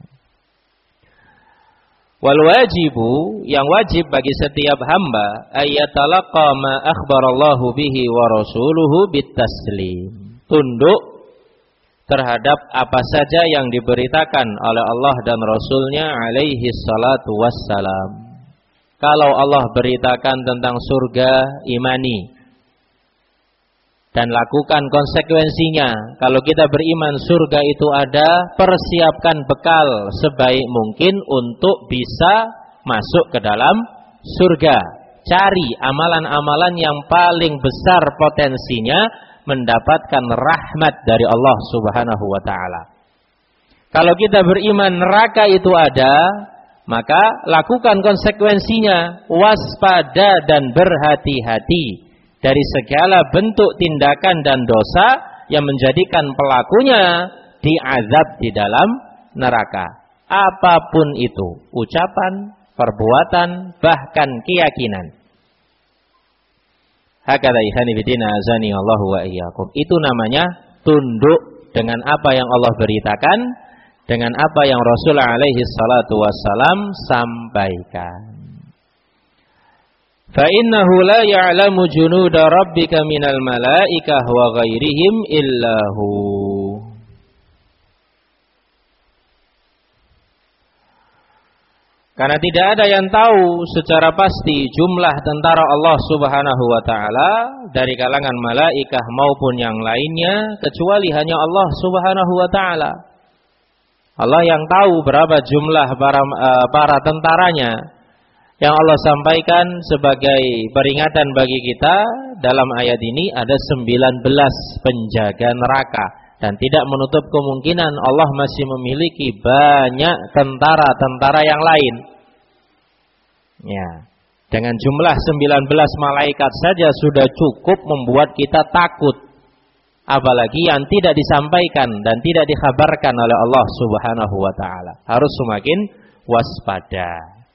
Speaker 1: Wal wajibu, yang wajib bagi setiap hamba, ayatalaqa ma akhbarallahu bihi wa rasuluhu bitaslim. Tunduk terhadap apa saja yang diberitakan oleh Allah dan Rasulnya alaihi salatu wassalam. Kalau Allah beritakan tentang surga, imani dan lakukan konsekuensinya. Kalau kita beriman surga itu ada, persiapkan bekal sebaik mungkin untuk bisa masuk ke dalam surga. Cari amalan-amalan yang paling besar potensinya mendapatkan rahmat dari Allah Subhanahu wa taala. Kalau kita beriman neraka itu ada, maka lakukan konsekuensinya, waspada dan berhati-hati dari segala bentuk tindakan dan dosa yang menjadikan pelakunya diazab di dalam neraka. Apapun itu, ucapan, perbuatan, bahkan keyakinan. Hakadha ikhwani fillah azani Allahu wa iyyakum. Itu namanya tunduk dengan apa yang Allah beritakan, dengan apa yang Rasul alaihi salatu wassalam sampaikan. Fa innahu la ya'lamu junuda rabbika minal malaikah wa ghairihim illahu. Karena tidak ada yang tahu secara pasti jumlah tentara Allah Subhanahu wa taala dari kalangan malaikah maupun yang lainnya kecuali hanya Allah Subhanahu wa taala. Allah yang tahu berapa jumlah para, uh, para tentaranya. Yang Allah sampaikan sebagai peringatan bagi kita dalam ayat ini ada sembilan belas penjaga neraka. Dan tidak menutup kemungkinan Allah masih memiliki banyak tentara-tentara yang lain. Ya, dengan jumlah sembilan belas malaikat saja sudah cukup membuat kita takut. Apalagi yang tidak disampaikan dan tidak dikhabarkan oleh Allah Subhanahu wa taala. Harus semakin waspada.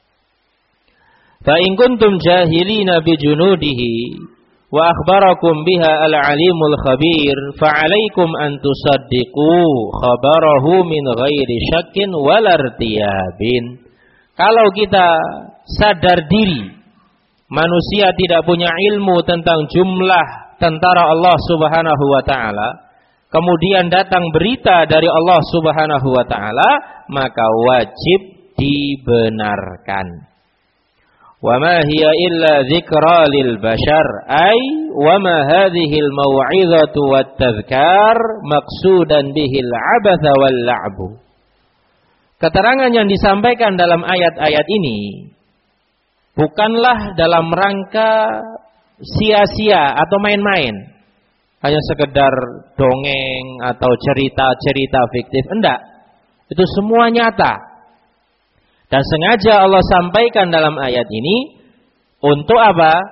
Speaker 1: Fa in kuntum jahilina bi junudihi wa akhbarakum biha al-alimul khabir fa 'alaikum an tusaddiqu khabarahu min ghairi syakkin wal irtiyabin. Kalau kita sadar diri manusia tidak punya ilmu tentang jumlah tentara Allah Subhanahu wa taala, kemudian datang berita dari Allah Subhanahu wa taala, maka wajib dibenarkan. Wa ma hiya illa dzikra lil bashar, ay wa ma hadhihi al mau'izatu wat tadhkar maqsudan bihi al 'abatha wal la'bu. Keterangan yang disampaikan dalam ayat-ayat ini bukanlah dalam rangka sia-sia atau main-main, hanya sekedar dongeng atau cerita-cerita fiktif. Enggak, itu semua nyata. Dan sengaja Allah sampaikan dalam ayat ini untuk apa?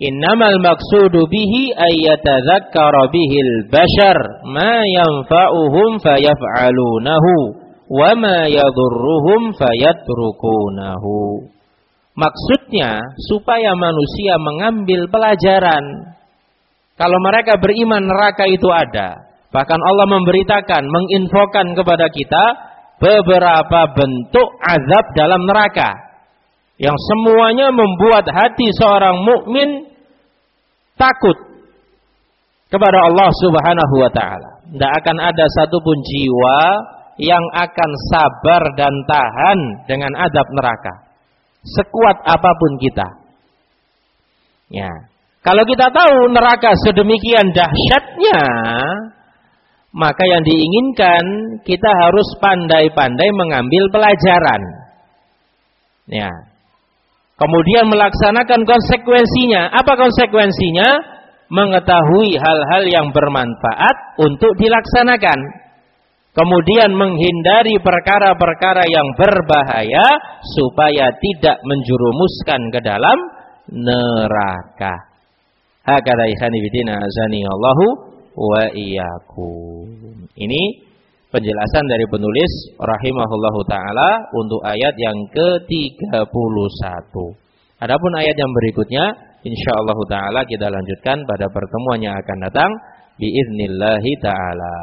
Speaker 1: Innamal maqsudu bihi ayyatadzakkara bihil bashar ma yanfa'uhum fayaf'alunahu wa ma yadhurruhum fayatrukunahu. Maksudnya supaya manusia mengambil pelajaran. Kalau mereka beriman neraka itu ada. Bahkan Allah memberitakan, menginfokan kepada kita beberapa bentuk azab dalam neraka yang semuanya membuat hati seorang mukmin takut kepada Allah Subhanahu wa taala. Tidak akan ada satupun jiwa yang akan sabar dan tahan dengan azab neraka, sekuat apapun kita. Ya, kalau kita tahu neraka sedemikian dahsyatnya, maka yang diinginkan kita harus pandai-pandai mengambil pelajaran. Ya. Kemudian melaksanakan konsekuensinya. Apa konsekuensinya? Mengetahui hal-hal yang bermanfaat untuk dilaksanakan. Kemudian menghindari perkara-perkara yang berbahaya supaya tidak menjerumuskan ke dalam neraka. Hakadha ikhwani fillah azani Allahu wa iyyakum. Ini penjelasan dari penulis rahimahullahu taala untuk ayat yang ke tiga puluh satu. Adapun ayat yang berikutnya insyaallah taala kita lanjutkan pada pertemuan yang akan datang biiznillah taala.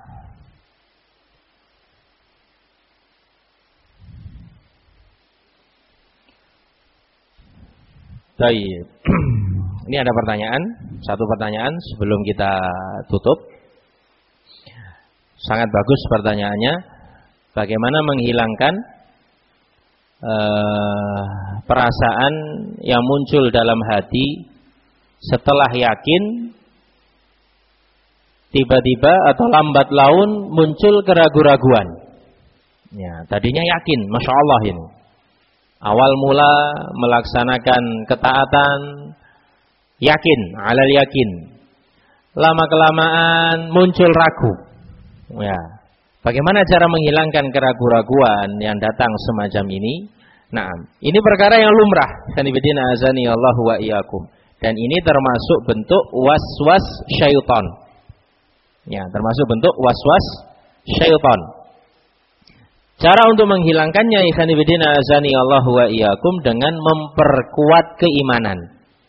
Speaker 1: Baik. Ini ada pertanyaan, satu pertanyaan sebelum kita tutup. Sangat bagus pertanyaannya. Bagaimana menghilangkan uh, perasaan yang muncul dalam hati setelah yakin, tiba-tiba atau lambat laun muncul keraguan-raguan. Ya, tadinya yakin, masya Allah ini. Awal mula melaksanakan ketaatan, yakin, alal yakin. Lama kelamaan muncul ragu. Ya, bagaimana cara menghilangkan keraguan-raguan yang datang semacam ini? Nah, ini perkara yang lumrah. Sanibidina azani Allah wa iyyakum. Dan ini termasuk bentuk waswas syaitan. Ya, termasuk bentuk waswas syaitan. Cara untuk menghilangkannya ikhwanifidina azani Allah wa iyyakum dengan memperkuat keimanan.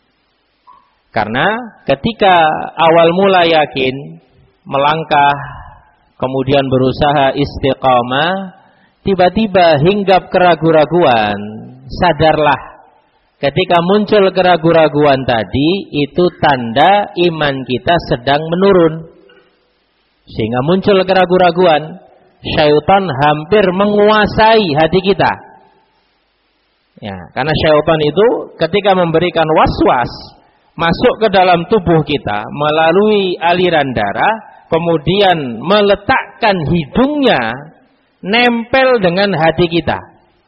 Speaker 1: Karena ketika awal mula yakin, melangkah, kemudian berusaha istiqamah, tiba-tiba hinggap keraguan-raguan, sadarlah ketika muncul keraguan-raguan tadi itu tanda iman kita sedang menurun. Sehingga muncul keraguan-raguan, syaitan hampir menguasai hati kita. Ya, karena syaitan itu ketika memberikan waswas masuk ke dalam tubuh kita melalui aliran darah, kemudian meletakkan hidungnya nempel dengan hati kita.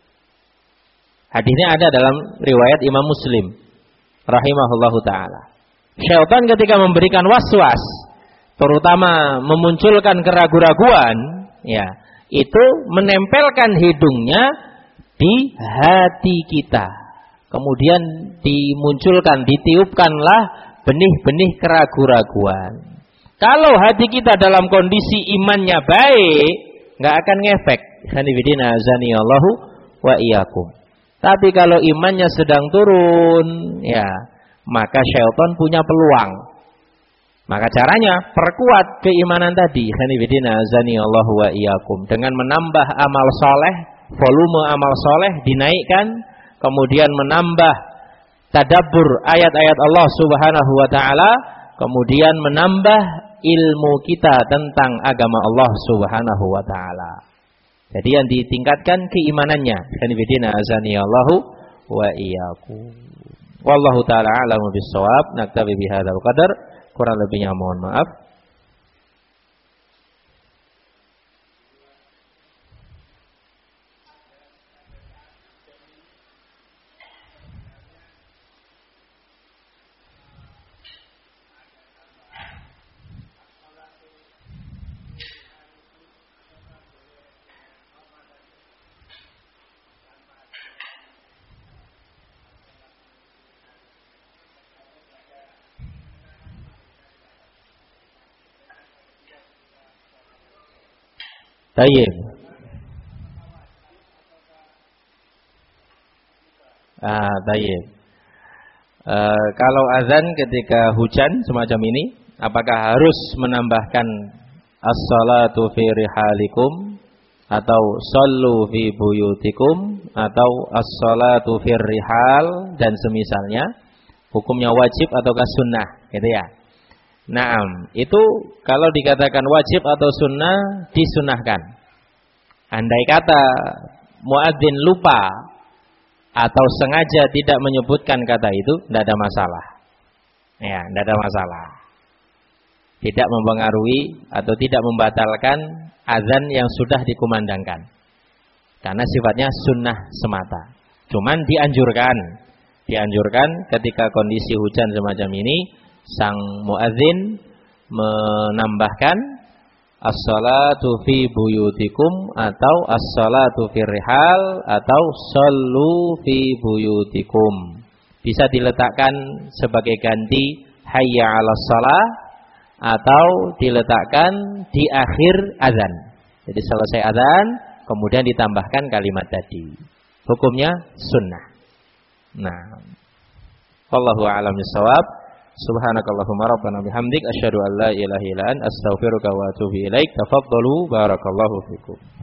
Speaker 1: Hadisnya ada dalam riwayat Imam Muslim rahimahullahu taala. Syaitan ketika memberikan waswas, terutama memunculkan keraguan-raguan, ya, itu menempelkan hidungnya di hati kita. Kemudian dimunculkan, ditiupkanlah benih-benih keraguan-raguan. Kalau hati kita dalam kondisi imannya baik, nggak akan ngefek. Sanibidina azani Allahu wa iyyakum. Tapi kalau imannya sedang turun, ya, maka syaitan punya peluang. Maka caranya perkuat keimanan tadi. Sanibidina azani Allahu wa iyyakum, dengan menambah amal soleh, volume amal soleh dinaikkan, kemudian menambah tadabbur ayat-ayat Allah Subhanahu wa taala, kemudian menambah ilmu kita tentang agama Allah Subhanahu wa taala. Jadi yang ditingkatkan keimanannya. Sanibidina azani Allahu wa iyyakum. Wallahu taala a'lamu bis-shawab. Naktabi bihadzal qadar. Kurang lebihnya mohon maaf. Tayyib. Ah, tayyib. Uh, kalau azan ketika hujan semacam ini, apakah harus menambahkan as-salatu fi rihalikum atau sallu fi buyutikum atau as-salatu fi rihal dan semisalnya? Hukumnya wajib ataukah sunnah, gitu ya? Naam, itu kalau dikatakan wajib atau sunnah, disunnahkan. Andai kata muadzin lupa atau sengaja tidak menyebutkan kata itu, tidak ada masalah. Ya, tidak ada masalah. Tidak mempengaruhi atau tidak membatalkan azan yang sudah dikumandangkan. Karena sifatnya sunnah semata. Cuman dianjurkan, dianjurkan ketika kondisi hujan semacam ini, sang muadzin menambahkan as-salatu fi buyutikum atau as-salatu fi rihal atau sallu fi buyutikum. Bisa diletakkan sebagai ganti hayya 'alas shalah atau diletakkan di akhir azan. Jadi selesai azan kemudian ditambahkan kalimat tadi. Hukumnya sunnah. Nah, wallahu a'lam bissawab. Subhanakallahumma rabbana bihamdik asyhadu an la ilaha illa anta astaghfiruka wa atubu ilaik. Tafaddalu barakallahu fikum.